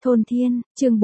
Thôn Thiên, chương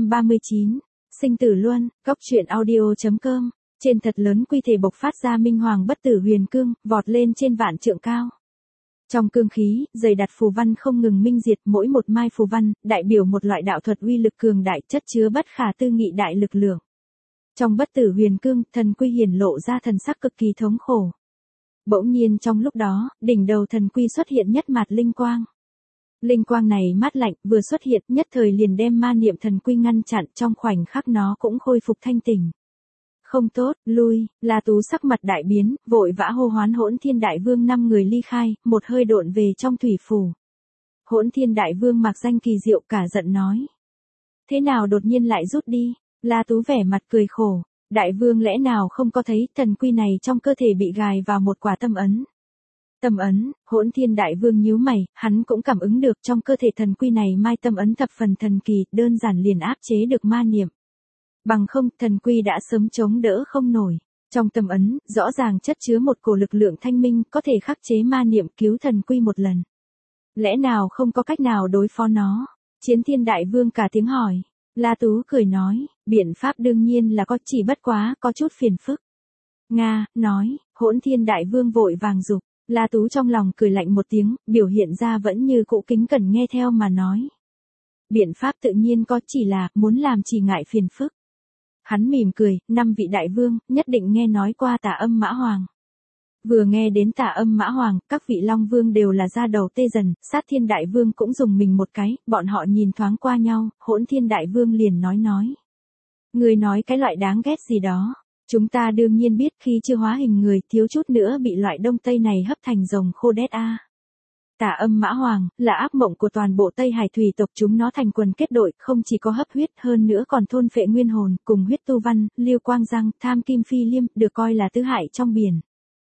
439. Sinh tử luân, góc truyện audio.com. Trên thật lớn quy thể bộc phát ra minh hoàng bất tử huyền cương, vọt lên trên vạn trượng cao. Trong cương khí, dày đặt phù văn không ngừng minh diệt, mỗi một mai phù văn, đại biểu một loại đạo thuật uy lực cường đại, chất chứa bất khả tư nghị đại lực lượng. Trong bất tử huyền cương, thần quy hiển lộ ra thần sắc cực kỳ thống khổ. Bỗng nhiên trong lúc đó, đỉnh đầu thần quy xuất hiện nhất mạt linh quang. Linh quang này mát lạnh, vừa xuất hiện, nhất thời liền đem ma niệm thần quy ngăn chặn, trong khoảnh khắc nó cũng khôi phục thanh tỉnh. Không tốt, lui, La Tú sắc mặt đại biến, vội vã hô hoán Hỗn Thiên Đại Vương 5 người ly khai, một hơi độn về trong thủy phủ. Hỗn Thiên Đại Vương mặc danh kỳ diệu cả giận nói. Thế nào đột nhiên lại rút đi? La Tú vẻ mặt cười khổ. Đại Vương lẽ nào không có thấy thần quy này trong cơ thể bị gài vào một quả tâm ấn? Tâm ấn, Hỗn Thiên Đại Vương nhíu mày, hắn cũng cảm ứng được trong cơ thể thần quy này mai tâm ấn thập phần thần kỳ, đơn giản liền áp chế được ma niệm. Bằng không, thần quy đã sớm chống đỡ không nổi. Trong tâm ấn, rõ ràng chất chứa một cổ lực lượng thanh minh, có thể khắc chế ma niệm cứu thần quy một lần. Lẽ nào không có cách nào đối phó nó? Chiến Thiên Đại Vương cả tiếng hỏi. La Tú cười nói, biện pháp đương nhiên là có, chỉ bất quá, có chút phiền phức. Nga, nói, Hỗn Thiên Đại Vương vội vàng dục. La Tú trong lòng cười lạnh một tiếng, biểu hiện ra vẫn như cũ kính cẩn nghe theo mà nói. Biện pháp tự nhiên có, chỉ là, muốn làm chỉ ngại phiền phức. Hắn mỉm cười, 5 vị đại vương, nhất định nghe nói qua Tà Âm Mã Hoàng. Vừa nghe đến Tà Âm Mã Hoàng, các vị Long Vương đều là da đầu tê dần, Sát Thiên Đại Vương cũng dùng mình một cái, bọn họ nhìn thoáng qua nhau, Hỗn Thiên Đại Vương liền nói. Người nói cái loại đáng ghét gì đó. Chúng ta đương nhiên biết khi chưa hóa hình người, thiếu chút nữa bị loại đông tây này hấp thành rồng khô đét a. Tà Âm Mã Hoàng, là ác mộng của toàn bộ Tây Hải thủy tộc, chúng nó thành quần kết đội, không chỉ có hấp huyết, hơn nữa còn thôn phệ nguyên hồn, cùng huyết tu văn, Liêu Quang Giang, Tham Kim Phi Liêm, được coi là tứ hại trong biển.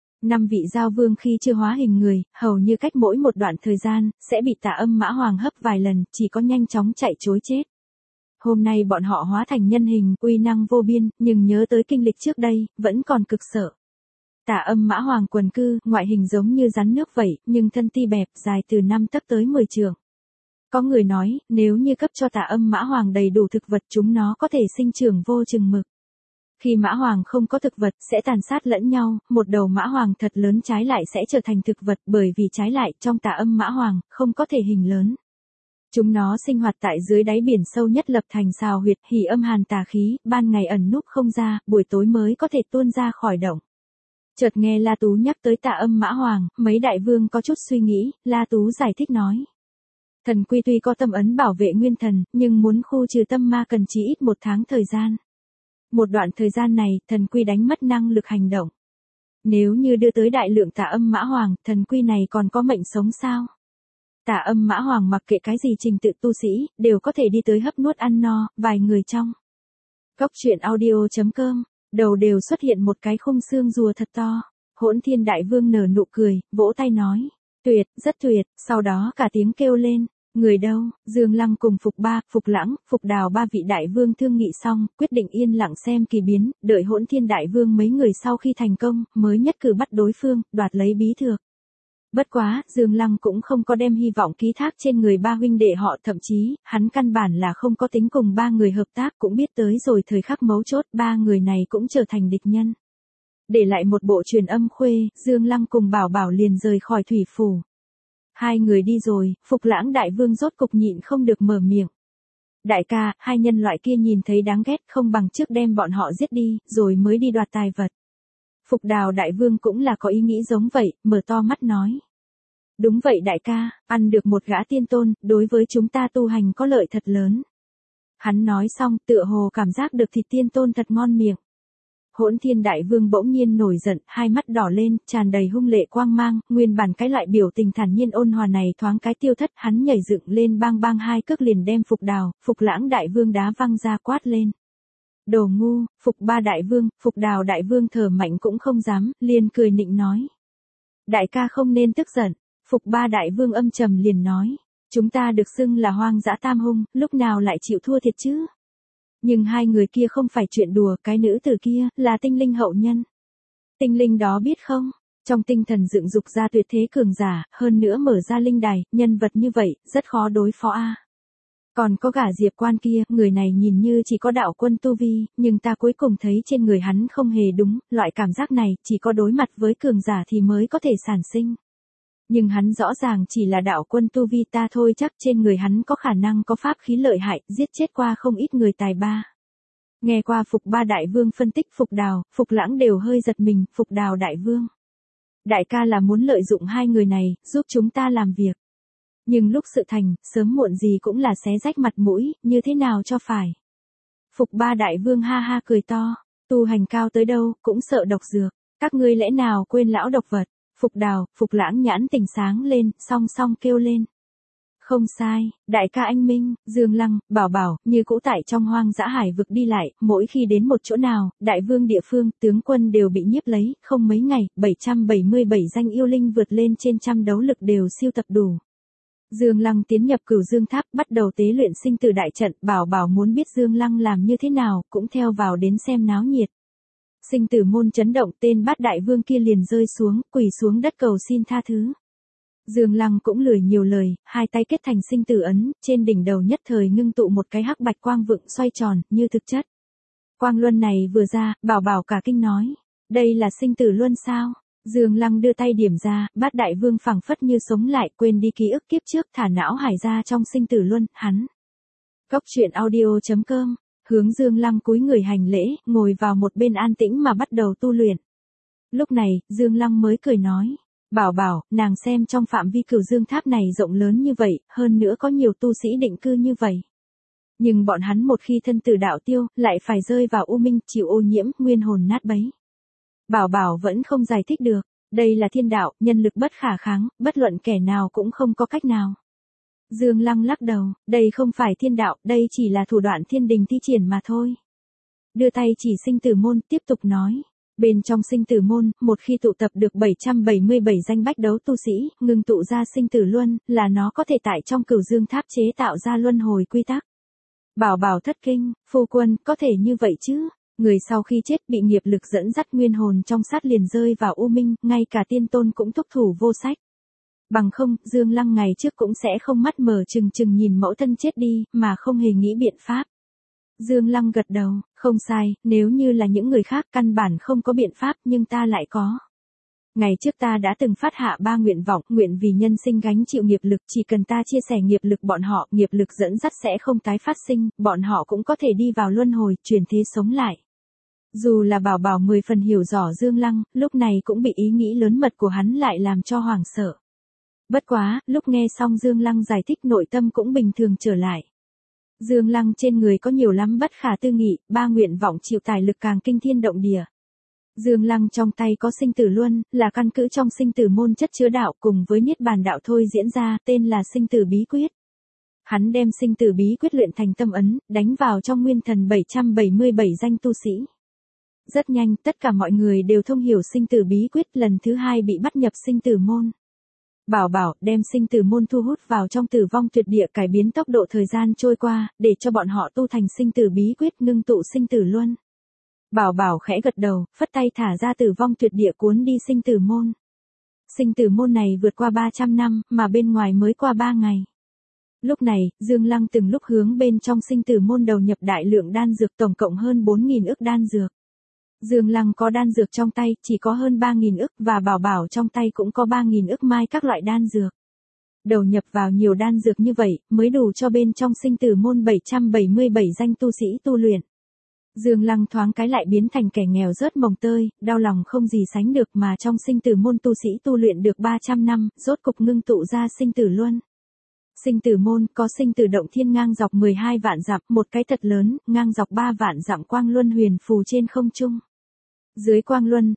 5 vị giao vương khi chưa hóa hình người, hầu như cách mỗi một đoạn thời gian, sẽ bị Tà Âm Mã Hoàng hấp vài lần, chỉ có nhanh chóng chạy trối chết. Hôm nay bọn họ hóa thành nhân hình, uy năng vô biên, nhưng nhớ tới kinh lịch trước đây, vẫn còn cực sợ. Tà Âm Mã Hoàng quần cư, ngoại hình giống như rắn nước vậy, nhưng thân ti bẹp, dài từ 5 tấc tới 10 trượng. Có người nói, nếu như cấp cho Tà Âm Mã Hoàng đầy đủ thực vật, chúng nó có thể sinh trưởng vô chừng mực. Khi Mã Hoàng không có thực vật, sẽ tàn sát lẫn nhau, một đầu Mã Hoàng thật lớn trái lại sẽ trở thành thực vật, bởi vì trái lại, trong Tà Âm Mã Hoàng, không có thể hình lớn. Chúng nó sinh hoạt tại dưới đáy biển sâu nhất, lập thành xào huyệt, hỉ âm hàn tà khí, ban ngày ẩn núp không ra, buổi tối mới có thể tuôn ra khỏi động. Chợt nghe La Tú nhắc tới Tà Âm Mã Hoàng, mấy đại vương có chút suy nghĩ, La Tú giải thích nói. Thần quy tuy có tâm ấn bảo vệ nguyên thần, nhưng muốn khu trừ tâm ma cần chí ít 1 tháng thời gian. Một đoạn thời gian này, thần quy đánh mất năng lực hành động. Nếu như đưa tới đại lượng Tà Âm Mã Hoàng, thần quy này còn có mệnh sống sao? Tà Âm Mã Hoàng mặc kệ cái gì trình tự tu sĩ, đều có thể đi tới hấp nuốt ăn no, vài người trong. Góc truyện audio.com, đầu đều xuất hiện một cái khung xương rùa thật to. Hỗn Thiên Đại Vương nở nụ cười, vỗ tay nói. Tuyệt, rất tuyệt, sau đó cả tiếng kêu lên. Người đâu? Dương Lăng cùng Phục Ba, Phục Lãng, Phục Đào 3 vị đại vương thương nghị xong, quyết định yên lặng xem kỳ biến, đợi Hỗn Thiên Đại Vương mấy người sau khi thành công, mới nhất cử bắt đối phương, đoạt lấy bí thược. Bất quá, Dương Lăng cũng không có đem hy vọng ký thác trên người 3 huynh đệ họ, thậm chí, hắn căn bản là không có tính cùng 3 người hợp tác, cũng biết tới rồi thời khắc mấu chốt 3 người này cũng trở thành địch nhân. Để lại một bộ truyền âm khuê, Dương Lăng cùng Bảo Bảo liền rời khỏi thủy phủ. 2 người đi rồi, Phục Lãng Đại Vương rốt cục nhịn không được mở miệng. Đại ca, 2 nhân loại kia nhìn thấy đáng ghét, không bằng trước đem bọn họ giết đi, rồi mới đi đoạt tài vật. Phục Đào Đại Vương cũng là có ý nghĩ giống vậy, mở to mắt nói. Đúng vậy đại ca, ăn được một gã tiên tôn, đối với chúng ta tu hành có lợi thật lớn. Hắn nói xong, tựa hồ cảm giác được thịt tiên tôn thật ngon miệng. Hỗn Thiên Đại Vương bỗng nhiên nổi giận, hai mắt đỏ lên, tràn đầy hung lệ quang mang, nguyên bản cái loại biểu tình thản nhiên ôn hòa này thoáng cái tiêu thất, hắn nhảy dựng lên bang bang 2 cước liền đem Phục Đào, Phục Lãng Đại Vương đá văng ra quát lên. Đồ ngu, Phục Ba Đại Vương, Phục Đào Đại Vương thở mạnh cũng không dám, liền cười nịnh nói. Đại ca không nên tức giận. Phục Ba Đại Vương âm trầm liền nói. Chúng ta được xưng là hoang dã tam hung, lúc nào lại chịu thua thiệt chứ? Nhưng 2 người kia không phải chuyện đùa, cái nữ tử kia, là tinh linh hậu nhân. Tinh linh đó biết không? Trong tinh thần dựng dục ra tuyệt thế cường giả, hơn nữa mở ra linh đài, nhân vật như vậy, rất khó đối phó a. Còn có gả Diệp Quan kia, người này nhìn như chỉ có đạo quân tu vi, nhưng ta cuối cùng thấy trên người hắn không hề đúng, loại cảm giác này, chỉ có đối mặt với cường giả thì mới có thể sản sinh. Nhưng hắn rõ ràng chỉ là đạo quân tu vi ta thôi, chắc trên người hắn có khả năng có pháp khí lợi hại, giết chết qua không ít người tài ba. Nghe qua Phục Ba Đại Vương phân tích Phục Đào, Phục Lãng đều hơi giật mình, Phục Đào Đại Vương. Đại ca là muốn lợi dụng hai người này, giúp chúng ta làm việc. Nhưng lúc sự thành, sớm muộn gì cũng là xé rách mặt mũi, như thế nào cho phải. Phục Ba Đại Vương ha ha cười to, tu hành cao tới đâu, cũng sợ độc dược, các ngươi lẽ nào quên lão độc vật. Phục Đào, Phục Lãng nhãn tỉnh sáng lên, song song kêu lên. Không sai, đại ca anh Minh, Dương Lăng, Bảo Bảo, như cũ tại trong hoang dã hải vực đi lại, mỗi khi đến một chỗ nào, đại vương địa phương, tướng quân đều bị nhiếp lấy, không mấy ngày, 777 danh yêu linh vượt lên trên trăm đấu lực đều siêu tập đủ. Dương Lăng tiến nhập Cửu Dương Tháp, bắt đầu tế luyện sinh tử đại trận, Bảo Bảo muốn biết Dương Lăng làm như thế nào, cũng theo vào đến xem náo nhiệt. Sinh tử môn chấn động, tên bát đại vương kia liền rơi xuống, quỳ xuống đất cầu xin tha thứ. Dương Lăng cũng lười nhiều lời, hai tay kết thành sinh tử ấn, trên đỉnh đầu nhất thời ngưng tụ một cái hắc bạch quang vựng xoay tròn, như thực chất. Quang luân này vừa ra, Bảo Bảo cả kinh nói, đây là sinh tử luân sao? Dương Lăng đưa tay điểm ra, bát đại vương phảng phất như sống lại, quên đi ký ức kiếp trước, thả não hải ra trong sinh tử luân, hắn. Góc truyện audio.com, hướng Dương Lăng cúi người hành lễ, ngồi vào một bên an tĩnh mà bắt đầu tu luyện. Lúc này, Dương Lăng mới cười nói, Bảo Bảo, nàng xem trong phạm vi Cửu Dương Tháp này rộng lớn như vậy, hơn nữa có nhiều tu sĩ định cư như vậy. Nhưng bọn hắn một khi thân tử đạo tiêu, lại phải rơi vào u minh, chịu ô nhiễm, nguyên hồn nát bấy. Bảo Bảo vẫn không giải thích được, đây là thiên đạo, nhân lực bất khả kháng, bất luận kẻ nào cũng không có cách nào. Dương Lăng lắc đầu, đây không phải thiên đạo, đây chỉ là thủ đoạn thiên đình thi triển mà thôi. Đưa tay chỉ sinh tử môn, tiếp tục nói. Bên trong sinh tử môn, một khi tụ tập được 777 danh bách đấu tu sĩ, ngưng tụ ra sinh tử luân, là nó có thể tại trong Cửu Dương Tháp chế tạo ra luân hồi quy tắc. Bảo Bảo thất kinh, phu quân, có thể như vậy chứ? Người sau khi chết bị nghiệp lực dẫn dắt nguyên hồn trong sát liền rơi vào u minh, ngay cả tiên tôn cũng thúc thủ vô sách. Bằng không, Dương Lăng ngày trước cũng sẽ không mắt mở trừng trừng nhìn mẫu thân chết đi, mà không hề nghĩ biện pháp. Dương Lăng gật đầu, không sai, nếu như là những người khác căn bản không có biện pháp nhưng ta lại có. Ngày trước ta đã từng phát hạ 3 nguyện vọng, nguyện vì nhân sinh gánh chịu nghiệp lực, chỉ cần ta chia sẻ nghiệp lực bọn họ, nghiệp lực dẫn dắt sẽ không tái phát sinh, bọn họ cũng có thể đi vào luân hồi, chuyển thế sống lại. Dù là Bảo Bảo 10 phần hiểu rõ Dương Lăng, lúc này cũng bị ý nghĩ lớn mật của hắn lại làm cho hoảng sợ. Bất quá, lúc nghe xong Dương Lăng giải thích nội tâm cũng bình thường trở lại. Dương Lăng trên người có nhiều lắm bất khả tư nghị, 3 nguyện vọng chịu tải lực càng kinh thiên động địa. Dương Lăng trong tay có sinh tử luân, là căn cứ trong sinh tử môn chất chứa đạo cùng với niết bàn đạo thôi diễn ra, tên là sinh tử bí quyết. Hắn đem sinh tử bí quyết luyện thành tâm ấn, đánh vào trong nguyên thần 777 danh tu sĩ. Rất nhanh, tất cả mọi người đều thông hiểu sinh tử bí quyết, lần thứ 2 bị bắt nhập sinh tử môn. Bảo Bảo đem sinh tử môn thu hút vào trong tử vong tuyệt địa, cải biến tốc độ thời gian trôi qua, để cho bọn họ tu thành sinh tử bí quyết, ngưng tụ sinh tử luân. Bảo Bảo khẽ gật đầu, phất tay thả ra tử vong tuyệt địa cuốn đi sinh tử môn. Sinh tử môn này vượt qua 300 năm, mà bên ngoài mới qua 3 ngày. Lúc này, Dương Lăng từng lúc hướng bên trong sinh tử môn đầu nhập đại lượng đan dược, tổng cộng hơn 4.000 ức đan dược. Dương Lăng có đan dược trong tay, chỉ có hơn 3.000 ức, và Bảo Bảo trong tay cũng có 3.000 ức mai các loại đan dược. Đầu nhập vào nhiều đan dược như vậy, mới đủ cho bên trong sinh tử môn 777 danh tu sĩ tu luyện. Dương Lăng thoáng cái lại biến thành kẻ nghèo rớt mồng tơi, đau lòng không gì sánh được, mà trong sinh tử môn tu sĩ tu luyện được 300 năm, rốt cục ngưng tụ ra sinh tử luân. Sinh tử môn có sinh tử động thiên ngang dọc 12 vạn dặm, một cái thật lớn, ngang dọc 3 vạn dặm quang luân huyền phù trên không trung. Dưới quang luân,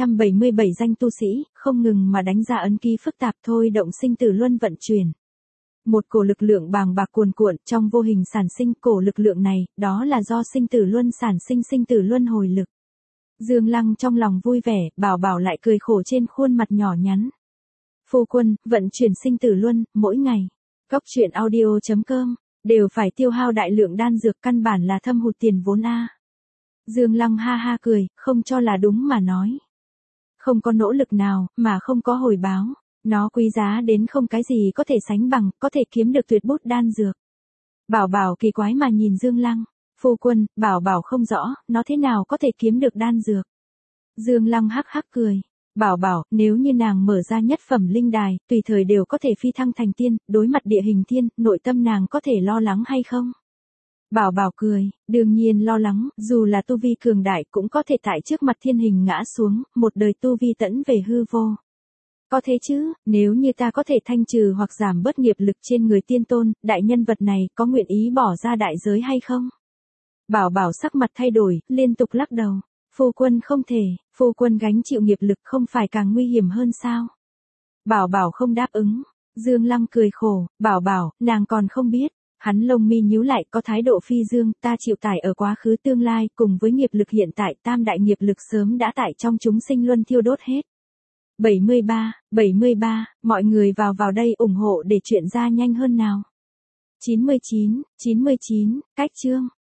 777 danh tu sĩ, không ngừng mà đánh ra ấn ký phức tạp thôi động sinh tử luân vận chuyển. Một cổ lực lượng bàng bạc cuồn cuộn trong vô hình sản sinh, cổ lực lượng này, đó là do sinh tử luân sản sinh sinh tử luân hồi lực. Dương Lăng trong lòng vui vẻ, Bảo Bảo lại cười khổ trên khuôn mặt nhỏ nhắn. Phu quân, vận chuyển sinh tử luân, mỗi ngày. Góc truyện audio.com, đều phải tiêu hao đại lượng đan dược, căn bản là thâm hụt tiền vốn a. Dương Lăng ha ha cười, không cho là đúng mà nói. Không có nỗ lực nào, mà không có hồi báo. Nó quý giá đến không cái gì có thể sánh bằng, có thể kiếm được tuyệt bút đan dược. Bảo Bảo kỳ quái mà nhìn Dương Lăng. Phu quân, Bảo Bảo không rõ, nó thế nào có thể kiếm được đan dược. Dương Lăng hắc hắc cười. Bảo Bảo, nếu như nàng mở ra nhất phẩm linh đài, tùy thời đều có thể phi thăng thành tiên, đối mặt địa hình thiên, nội tâm nàng có thể lo lắng hay không? Bảo Bảo cười, đương nhiên lo lắng, dù là tu vi cường đại cũng có thể tại trước mặt thiên hình ngã xuống, một đời tu vi tẫn về hư vô. Có thế chứ, nếu như ta có thể thanh trừ hoặc giảm bớt nghiệp lực trên người tiên tôn, đại nhân vật này có nguyện ý bỏ ra đại giới hay không? Bảo Bảo sắc mặt thay đổi, liên tục lắc đầu. Phu quân không thể, phu quân gánh chịu nghiệp lực không phải càng nguy hiểm hơn sao? Bảo Bảo không đáp ứng. Dương Lăng cười khổ, Bảo Bảo, nàng còn không biết. Hắn lông mi nhíu lại có thái độ phi dương, ta chịu tải ở quá khứ tương lai, cùng với nghiệp lực hiện tại, tam đại nghiệp lực sớm đã tại trong chúng sinh luân thiêu đốt hết. 73, mọi người vào đây ủng hộ để chuyện ra nhanh hơn nào. 99, cách chương.